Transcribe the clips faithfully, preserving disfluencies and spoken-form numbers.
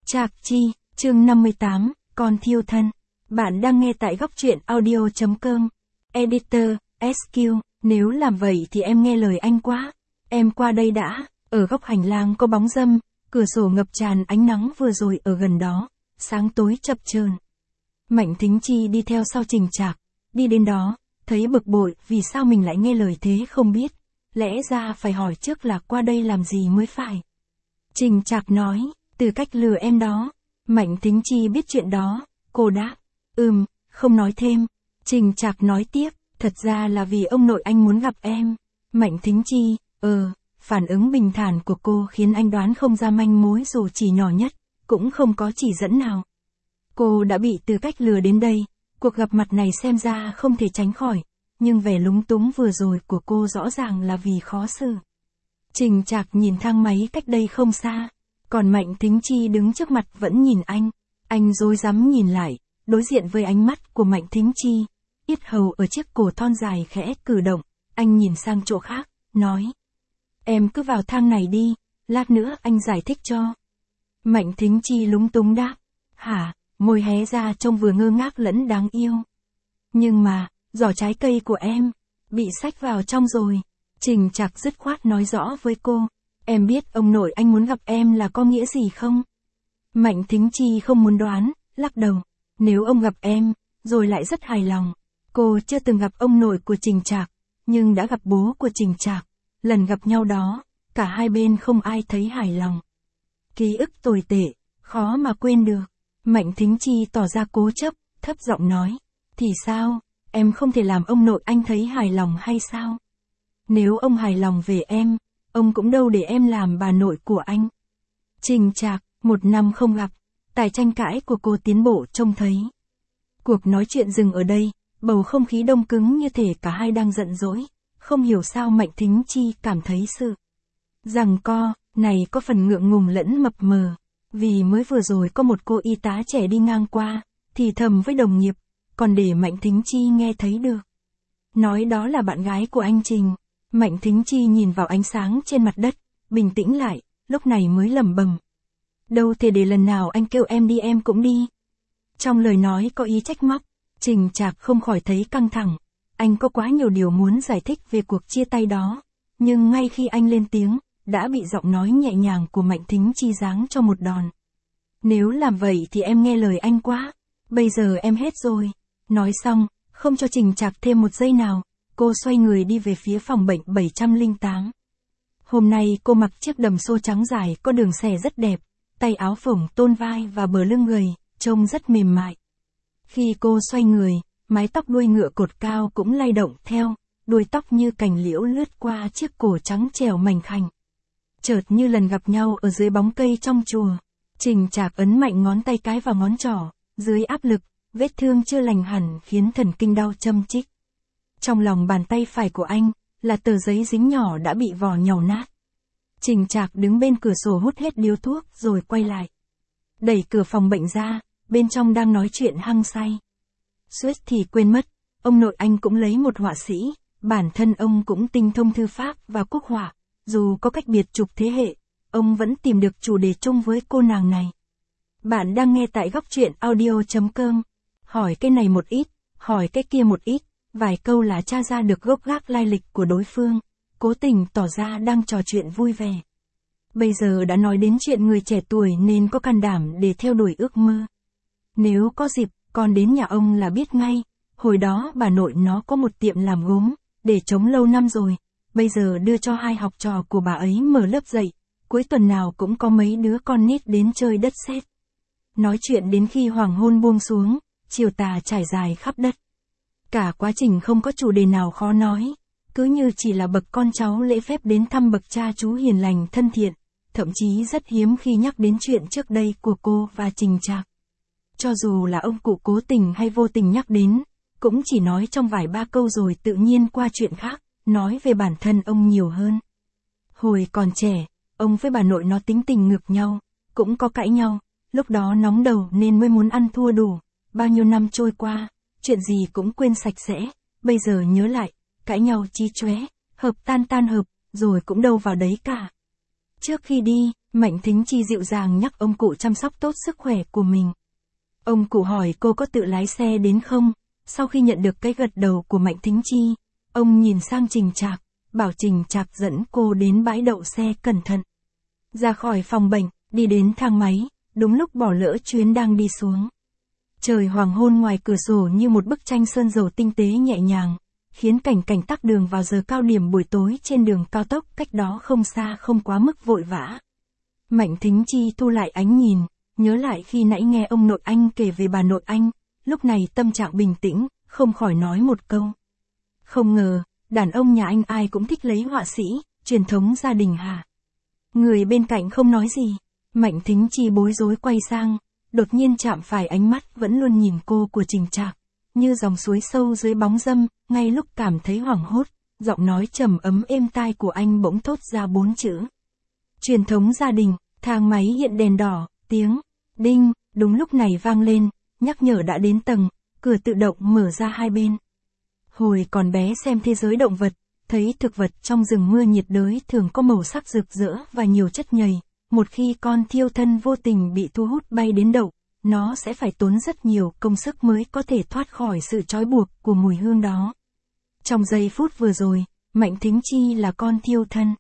Trạc Chi, chương năm mươi tám, Con thiêu thân. Bạn đang nghe tại góc truyện audio chấm com. Editor, ét quy, nếu làm vậy thì em nghe lời anh quá. Em qua đây đã, ở góc hành lang có bóng râm, cửa sổ ngập tràn ánh nắng vừa rồi ở gần đó, sáng tối chập chờn. Mạnh Thính Chi đi theo sau Trình Trạc, đi đến đó, thấy bực bội vì sao mình lại nghe lời thế không biết, lẽ ra phải hỏi trước là qua đây làm gì mới phải. Trình Trạc nói, từ cách lừa em đó. Mạnh Thính Chi biết chuyện đó, cô đáp, ừm, không nói thêm. Trình Trạc nói tiếp, thật ra là vì ông nội anh muốn gặp em. Mạnh Thính Chi, ờ, phản ứng bình thản của cô khiến anh đoán không ra manh mối dù chỉ nhỏ nhất, cũng không có chỉ dẫn nào. Cô đã bị Từ Cách lừa đến đây, cuộc gặp mặt này xem ra không thể tránh khỏi, nhưng vẻ lúng túng vừa rồi của cô rõ ràng là vì khó xử. Trình Trạc nhìn thang máy cách đây không xa, còn Mạnh Thính Chi đứng trước mặt vẫn nhìn anh. Anh rối rắm nhìn lại, đối diện với ánh mắt của Mạnh Thính Chi, yết hầu ở chiếc cổ thon dài khẽ cử động, anh nhìn sang chỗ khác, nói. Em cứ vào thang này đi, lát nữa anh giải thích cho. Mạnh Thính Chi lúng túng đáp, hả, môi hé ra trông vừa ngơ ngác lẫn đáng yêu. Nhưng mà, giỏ trái cây của em, bị xách vào trong rồi. Trình Trạc dứt khoát nói rõ với cô, em biết ông nội anh muốn gặp em là có nghĩa gì không? Mạnh Thính Chi không muốn đoán, lắc đầu, nếu ông gặp em, rồi lại rất hài lòng. Cô chưa từng gặp ông nội của Trình Trạc, nhưng đã gặp bố của Trình Trạc. Lần gặp nhau đó, cả hai bên không ai thấy hài lòng. Ký ức tồi tệ, khó mà quên được. Mạnh Thính Chi tỏ ra cố chấp, thấp giọng nói, thì sao, em không thể làm ông nội anh thấy hài lòng hay sao? Nếu ông hài lòng về em, ông cũng đâu để em làm bà nội của anh. Trình Trạc, một năm không gặp, tài tranh cãi của cô tiến bộ trông thấy. Cuộc nói chuyện dừng ở đây, bầu không khí đông cứng như thể cả hai đang giận dỗi. Không hiểu sao Mạnh Thính Chi cảm thấy sự giằng co này có phần ngượng ngùng lẫn mập mờ. Vì mới vừa rồi có một cô y tá trẻ đi ngang qua, thì thầm với đồng nghiệp, còn để Mạnh Thính Chi nghe thấy được. Nói đó là bạn gái của anh Trình. Mạnh Thính Chi nhìn vào ánh sáng trên mặt đất, bình tĩnh lại, lúc này mới lẩm bẩm. Đâu thể để lần nào anh kêu em đi em cũng đi. Trong lời nói có ý trách móc, Trình Trạc không khỏi thấy căng thẳng. Anh có quá nhiều điều muốn giải thích về cuộc chia tay đó, nhưng ngay khi anh lên tiếng, đã bị giọng nói nhẹ nhàng của Mạnh Thính Chi giáng cho một đòn. Nếu làm vậy thì em nghe lời anh quá, bây giờ em hết rồi. Nói xong, không cho Trình Trạc thêm một giây nào, cô xoay người đi về phía phòng bệnh bảy trăm lẻ tám. Hôm nay cô mặc chiếc đầm xô trắng dài có đường xẻ rất đẹp, tay áo phổng tôn vai và bờ lưng gầy, trông rất mềm mại. Khi cô xoay người, mái tóc đuôi ngựa cột cao cũng lay động theo, đuôi tóc như cành liễu lướt qua chiếc cổ trắng trẻo mảnh khảnh. Chợt như lần gặp nhau ở dưới bóng cây trong chùa, Trình Trạc ấn mạnh ngón tay cái vào ngón trỏ, dưới áp lực, vết thương chưa lành hẳn khiến thần kinh đau châm chích. Trong lòng bàn tay phải của anh, là tờ giấy dính nhỏ đã bị vò nhàu nát. Trình Trạc đứng bên cửa sổ hút hết điếu thuốc rồi quay lại. Đẩy cửa phòng bệnh ra, bên trong đang nói chuyện hăng say. Suýt thì quên mất, ông nội anh cũng lấy một họa sĩ, bản thân ông cũng tinh thông thư pháp và quốc họa, dù có cách biệt chục thế hệ, ông vẫn tìm được chủ đề chung với cô nàng này. Bạn đang nghe tại góc truyện audio chấm com. Hỏi cái này một ít, hỏi cái kia một ít, vài câu là tra ra được gốc gác lai lịch của đối phương, cố tình tỏ ra đang trò chuyện vui vẻ. Bây giờ đã nói đến chuyện người trẻ tuổi nên có can đảm để theo đuổi ước mơ. Nếu có dịp, con đến nhà ông là biết ngay, hồi đó bà nội nó có một tiệm làm gốm, để trống lâu năm rồi, bây giờ đưa cho hai học trò của bà ấy mở lớp dạy, cuối tuần nào cũng có mấy đứa con nít đến chơi đất sét. Nói chuyện đến khi hoàng hôn buông xuống, chiều tà trải dài khắp đất. Cả quá trình không có chủ đề nào khó nói, cứ như chỉ là bậc con cháu lễ phép đến thăm bậc cha chú hiền lành thân thiện, thậm chí rất hiếm khi nhắc đến chuyện trước đây của cô và Trình Trạc. Cho dù là ông cụ cố tình hay vô tình nhắc đến, cũng chỉ nói trong vài ba câu rồi tự nhiên qua chuyện khác, nói về bản thân ông nhiều hơn. Hồi còn trẻ, ông với bà nội nó tính tình ngược nhau, cũng có cãi nhau, lúc đó nóng đầu nên mới muốn ăn thua đủ, bao nhiêu năm trôi qua, chuyện gì cũng quên sạch sẽ, bây giờ nhớ lại, cãi nhau chí chóe, hợp tan tan hợp, rồi cũng đâu vào đấy cả. Trước khi đi, Mạnh Thính Chi dịu dàng nhắc ông cụ chăm sóc tốt sức khỏe của mình. Ông cụ hỏi cô có tự lái xe đến không? Sau khi nhận được cái gật đầu của Mạnh Thính Chi, ông nhìn sang Trình Trạc, bảo Trình Trạc dẫn cô đến bãi đậu xe cẩn thận. Ra khỏi phòng bệnh, đi đến thang máy, đúng lúc bỏ lỡ chuyến đang đi xuống. Trời hoàng hôn ngoài cửa sổ như một bức tranh sơn dầu tinh tế nhẹ nhàng, khiến cảnh cảnh tắc đường vào giờ cao điểm buổi tối trên đường cao tốc cách đó không xa không quá mức vội vã. Mạnh Thính Chi thu lại ánh nhìn, nhớ lại khi nãy nghe ông nội anh kể về bà nội anh, lúc này tâm trạng bình tĩnh, không khỏi nói một câu. Không ngờ, đàn ông nhà anh ai cũng thích lấy họa sĩ, truyền thống gia đình hả? Người bên cạnh không nói gì, Mạnh Thính Chi bối rối quay sang, đột nhiên chạm phải ánh mắt vẫn luôn nhìn cô của Trình Trạc, như dòng suối sâu dưới bóng râm, ngay lúc cảm thấy hoảng hốt, giọng nói trầm ấm êm tai của anh bỗng thốt ra bốn chữ. Truyền thống gia đình, thang máy hiện đèn đỏ, tiếng, đinh, đúng lúc này vang lên, nhắc nhở đã đến tầng, cửa tự động mở ra hai bên. Hồi còn bé xem thế giới động vật, thấy thực vật trong rừng mưa nhiệt đới thường có màu sắc rực rỡ và nhiều chất nhầy, một khi con thiêu thân vô tình bị thu hút bay đến đậu, nó sẽ phải tốn rất nhiều công sức mới có thể thoát khỏi sự trói buộc của mùi hương đó. Trong giây phút vừa rồi, Mạnh Thính Chi là con thiêu thân.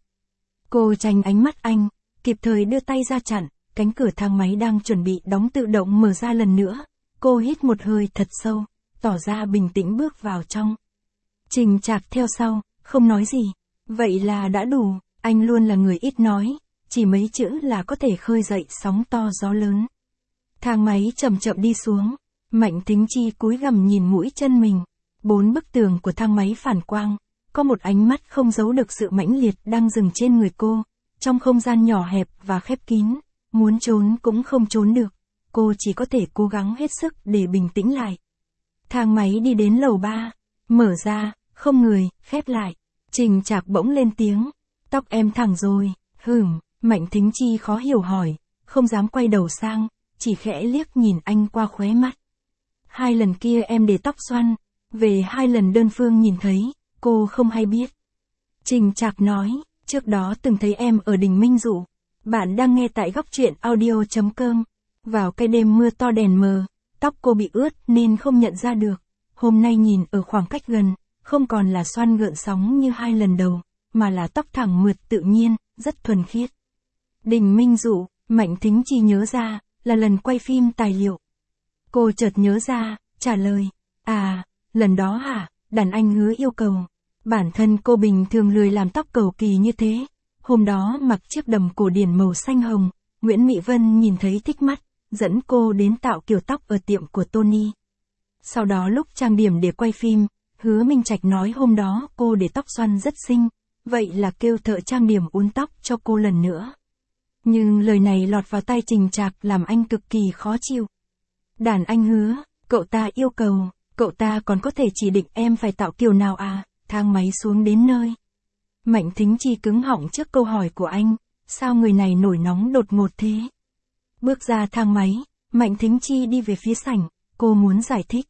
Cô tránh ánh mắt anh, kịp thời đưa tay ra chặn, cánh cửa thang máy đang chuẩn bị đóng tự động mở ra lần nữa. Cô hít một hơi thật sâu, tỏ ra bình tĩnh bước vào trong. Trình Trạc theo sau, không nói gì. Vậy là đã đủ, anh luôn là người ít nói, chỉ mấy chữ là có thể khơi dậy sóng to gió lớn. Thang máy chậm chậm đi xuống, Mạnh Thính Chi cúi gằm nhìn mũi chân mình. Bốn bức tường của thang máy phản quang, có một ánh mắt không giấu được sự mãnh liệt đang dừng trên người cô. Trong không gian nhỏ hẹp và khép kín, muốn trốn cũng không trốn được, cô chỉ có thể cố gắng hết sức để bình tĩnh lại. Thang máy đi đến lầu ba, mở ra, không người, khép lại. Trình Trạc bỗng lên tiếng, tóc em thẳng rồi, hửm, Mạnh Thính Chi khó hiểu hỏi, không dám quay đầu sang, chỉ khẽ liếc nhìn anh qua khóe mắt. Hai lần kia em để tóc xoăn, về hai lần đơn phương nhìn thấy, cô không hay biết. Trình Trạc nói, trước đó từng thấy em ở đỉnh Minh Dụ. Bạn đang nghe tại góc truyện audio chấm com. Vào cái đêm mưa to đèn mờ, tóc cô bị ướt nên không nhận ra được. Hôm nay nhìn ở khoảng cách gần, không còn là xoăn gợn sóng như hai lần đầu, mà là tóc thẳng mượt tự nhiên, rất thuần khiết. Đỉnh Minh Dụ, Mạnh Thính Chi nhớ ra, là lần quay phim tài liệu. Cô chợt nhớ ra, trả lời, à, lần đó hả, đàn anh Hứa yêu cầu. Bản thân cô bình thường lười làm tóc cầu kỳ như thế. Hôm đó mặc chiếc đầm cổ điển màu xanh hồng, Nguyễn Mỹ Vân nhìn thấy thích mắt, dẫn cô đến tạo kiểu tóc ở tiệm của Tony. Sau đó lúc trang điểm để quay phim, Hứa Minh Trạch nói hôm đó cô để tóc xoăn rất xinh, vậy là kêu thợ trang điểm uốn tóc cho cô lần nữa. Nhưng lời này lọt vào tai Trình Trạc làm anh cực kỳ khó chịu. Đàn anh Hứa, cậu ta yêu cầu, cậu ta còn có thể chỉ định em phải tạo kiểu nào à? Thang máy xuống đến nơi. Mạnh Thính Chi cứng họng trước câu hỏi của anh, sao người này nổi nóng đột ngột thế? Bước ra thang máy, Mạnh Thính Chi đi về phía sảnh, cô muốn giải thích.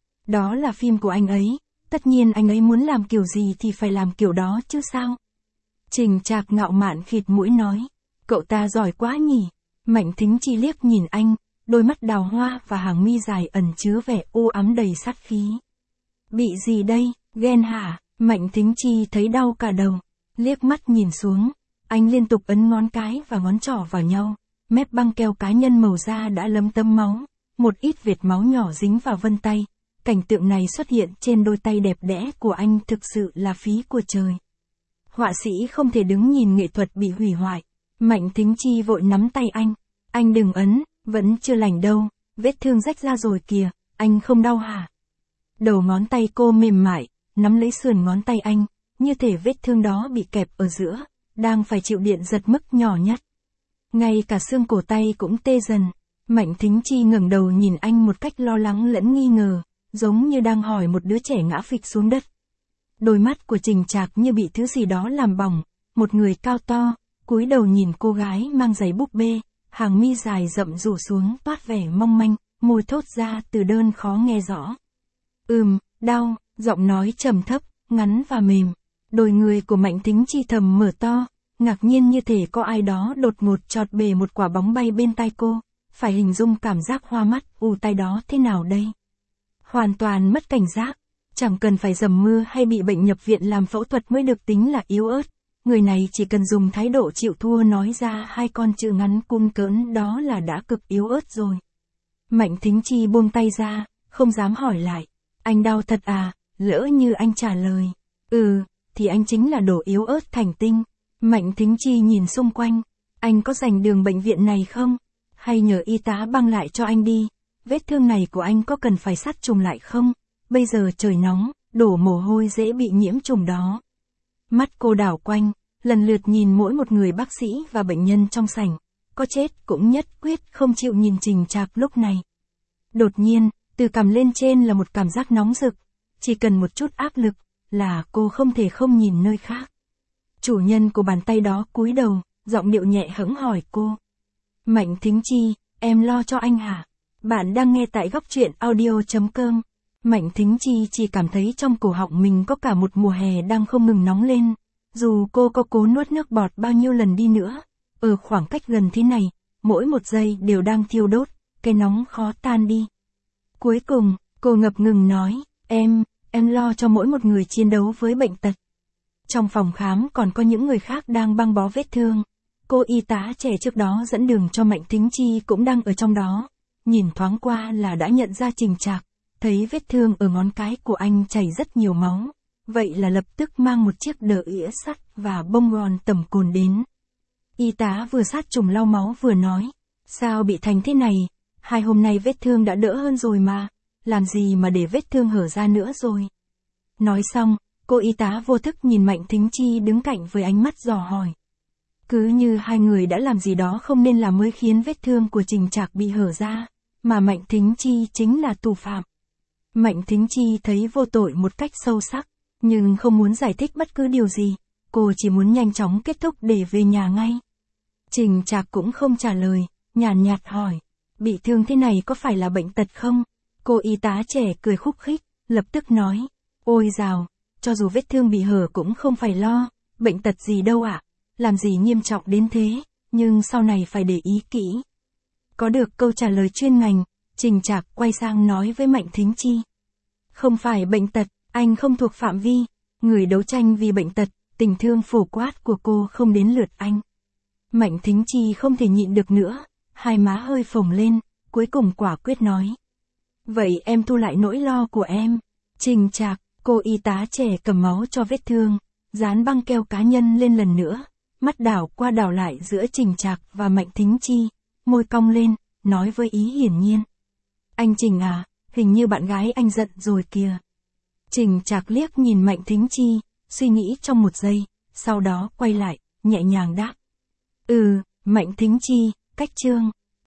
Đó là phim của anh ấy, tất nhiên anh ấy muốn làm kiểu gì thì phải làm kiểu đó chứ sao? Trình Trạc ngạo mạn khịt mũi nói, cậu ta giỏi quá nhỉ? Mạnh Thính Chi liếc nhìn anh, đôi mắt đào hoa và hàng mi dài ẩn chứa vẻ u ám đầy sát khí. Bị gì đây, ghen hả? Mạnh Thính Chi thấy đau cả đầu, liếc mắt nhìn xuống, anh liên tục ấn ngón cái và ngón trỏ vào nhau, mép băng keo cá nhân màu da đã lấm tấm máu, một ít vệt máu nhỏ dính vào vân tay, cảnh tượng này xuất hiện trên đôi tay đẹp đẽ của anh thực sự là phí của trời. Họa sĩ không thể đứng nhìn nghệ thuật bị hủy hoại, Mạnh Thính Chi vội nắm tay anh, anh đừng ấn, vẫn chưa lành đâu, vết thương rách ra rồi kìa, anh không đau hả? Đầu ngón tay cô mềm mại, nắm lấy sườn ngón tay anh, như thể vết thương đó bị kẹp ở giữa, đang phải chịu điện giật mức nhỏ nhất. Ngay cả xương cổ tay cũng tê dần, Mạnh Thính Chi ngẩng đầu nhìn anh một cách lo lắng lẫn nghi ngờ, giống như đang hỏi một đứa trẻ ngã phịch xuống đất. Đôi mắt của Trình Trạc như bị thứ gì đó làm bỏng, một người cao to, cúi đầu nhìn cô gái mang giày búp bê, hàng mi dài rậm rủ xuống toát vẻ mong manh, môi thốt ra từ đơn khó nghe rõ. Ừm, đau, giọng nói trầm thấp, ngắn và mềm. Đôi người của Mạnh Thính Chi thầm mở to, ngạc nhiên như thể có ai đó đột ngột chọt bể một quả bóng bay bên tai cô, phải hình dung cảm giác hoa mắt, ù tai đó thế nào đây? Hoàn toàn mất cảnh giác, chẳng cần phải dầm mưa hay bị bệnh nhập viện làm phẫu thuật mới được tính là yếu ớt, người này chỉ cần dùng thái độ chịu thua nói ra hai con chữ ngắn cun cỡn đó là đã cực yếu ớt rồi. Mạnh Thính Chi buông tay ra, không dám hỏi lại, anh đau thật à, lỡ như anh trả lời, ừ, thì anh chính là đồ yếu ớt thành tinh. Mạnh Thính Chi nhìn xung quanh, anh có dành đường bệnh viện này không? Hay nhờ y tá băng lại cho anh đi, vết thương này của anh có cần phải sát trùng lại không? Bây giờ trời nóng, đổ mồ hôi dễ bị nhiễm trùng đó. Mắt cô đảo quanh, lần lượt nhìn mỗi một người bác sĩ và bệnh nhân trong sảnh, có chết cũng nhất quyết không chịu nhìn Trình Trạc lúc này. Đột nhiên, từ cằm lên trên là một cảm giác nóng rực, chỉ cần một chút áp lực, là cô không thể không nhìn nơi khác. Chủ nhân của bàn tay đó cúi đầu, giọng điệu nhẹ hững hỏi cô. Mạnh Thính Chi, em lo cho anh hả? Bạn đang nghe tại góc truyện audio chấm com. Mạnh Thính Chi chỉ cảm thấy trong cổ họng mình có cả một mùa hè đang không ngừng nóng lên. Dù cô có cố nuốt nước bọt bao nhiêu lần đi nữa, ở khoảng cách gần thế này, mỗi một giây đều đang thiêu đốt, cái nóng khó tan đi. Cuối cùng, cô ngập ngừng nói, em, em lo cho mỗi một người chiến đấu với bệnh tật. Trong phòng khám còn có những người khác đang băng bó vết thương. Cô y tá trẻ trước đó dẫn đường cho Mạnh Thính Chi cũng đang ở trong đó. Nhìn thoáng qua là đã nhận ra Trình Trạc, thấy vết thương ở ngón cái của anh chảy rất nhiều máu. Vậy là lập tức mang một chiếc đờ ỉa sắt và bông gòn tẩm cồn đến. Y tá vừa sát trùng lau máu vừa nói, sao bị thành thế này, hai hôm nay vết thương đã đỡ hơn rồi mà, làm gì mà để vết thương hở ra nữa rồi. Nói xong, cô y tá vô thức nhìn Mạnh Thính Chi đứng cạnh với ánh mắt dò hỏi. Cứ như hai người đã làm gì đó không nên làm mới khiến vết thương của Trình Trạc bị hở ra, mà Mạnh Thính Chi chính là thủ phạm. Mạnh Thính Chi thấy vô tội một cách sâu sắc, nhưng không muốn giải thích bất cứ điều gì, cô chỉ muốn nhanh chóng kết thúc để về nhà ngay. Trình Trạc cũng không trả lời, nhàn nhạt hỏi, bị thương thế này có phải là bệnh tật không? Cô y tá trẻ cười khúc khích, lập tức nói, ôi dào, cho dù vết thương bị hở cũng không phải lo, bệnh tật gì đâu ạ, làm gì nghiêm trọng đến thế, nhưng sau này phải để ý kỹ. Có được câu trả lời chuyên ngành, Trình Trạc quay sang nói với Mạnh Thính Chi. Không phải bệnh tật, anh không thuộc phạm vi, người đấu tranh vì bệnh tật, tình thương phổ quát của cô không đến lượt anh. Mạnh Thính Chi không thể nhịn được nữa, hai má hơi phồng lên, cuối cùng quả quyết nói. Vậy em thu lại nỗi lo của em. Trình Trạc, cô y tá trẻ cầm máu cho vết thương, dán băng keo cá nhân lên lần nữa, mắt đảo qua đảo lại giữa Trình Trạc và Mạnh Thính Chi, môi cong lên, nói với ý hiển nhiên. Anh Trình à, hình như bạn gái anh giận rồi kìa. Trình Trạc liếc nhìn Mạnh Thính Chi, suy nghĩ trong một giây, sau đó quay lại, nhẹ nhàng đáp. Ừ, Mạnh Thính Chi, cách chương.